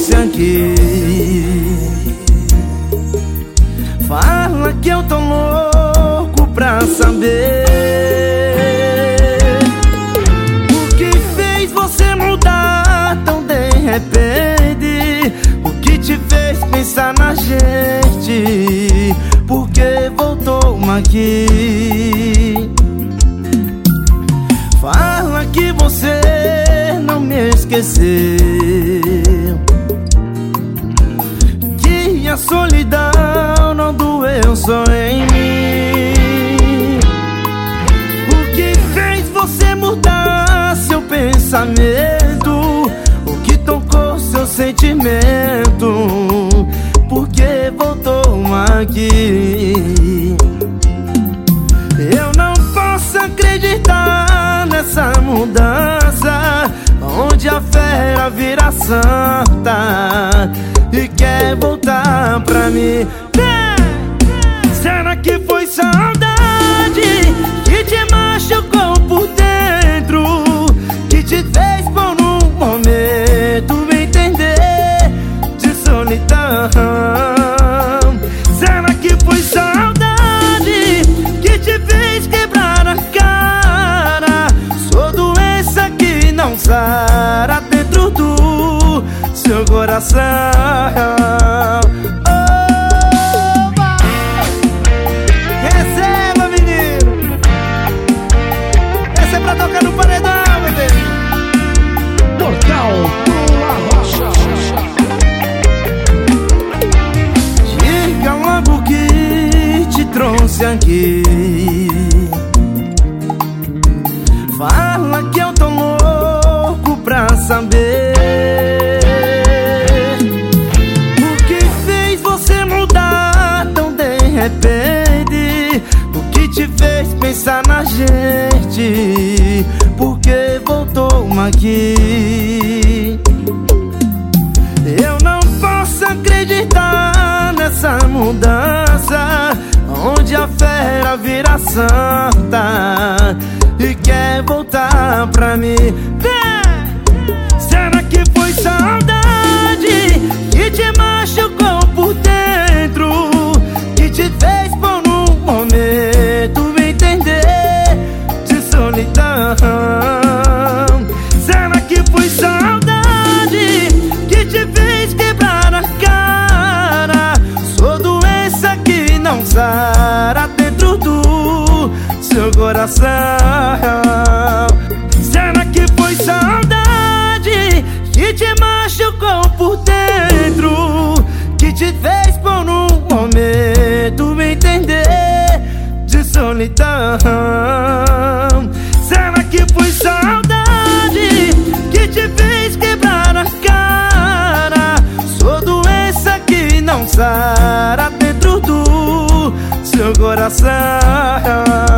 trouxe aqui. Fala que eu tô louco pra saber o que fez você mudar tão de repente. O que te fez pensar na gente? Por que voltou aqui? Fala que você não me esqueceu, que a solidão não doeu só em mim. O que fez você mudar seu pensamento? O que tocou seu sentimento? Por que voltou aqui? Eu não posso acreditar nessa mudança, onde a fera vira santa e quer voltar pra mim. Será que foi saudade que te machucou por dentro, que te fez por um momento me entender de solidão? Será que foi saudade que te fez quebrar a cara? Sou doença que não sara dentro do seu coração. Receba, menino. Essa é pra tocar no paredão, bebê. Portal do Arrocha. Diga logo que te trouxe aqui. Fala que eu tô louco pra saber o que fez você mudar tão de repente. O que te fez pensar na gente? Por que voltou aqui? Eu não posso acreditar nessa mudança, onde a fera vira santa e quer voltar pra mim. Será que foi saudade que te machucou por dentro, que te fez por um momento me entender de solidão? Será que foi saudade que te fez quebrar a cara? Sou doença que não sara dentro do seu coração. Será que foi saudade que te machucou por dentro, que te fez por um momento me entender de solidão? Será que foi saudade que te fez quebrar a cara? Sou doença que não sara dentro do seu coração.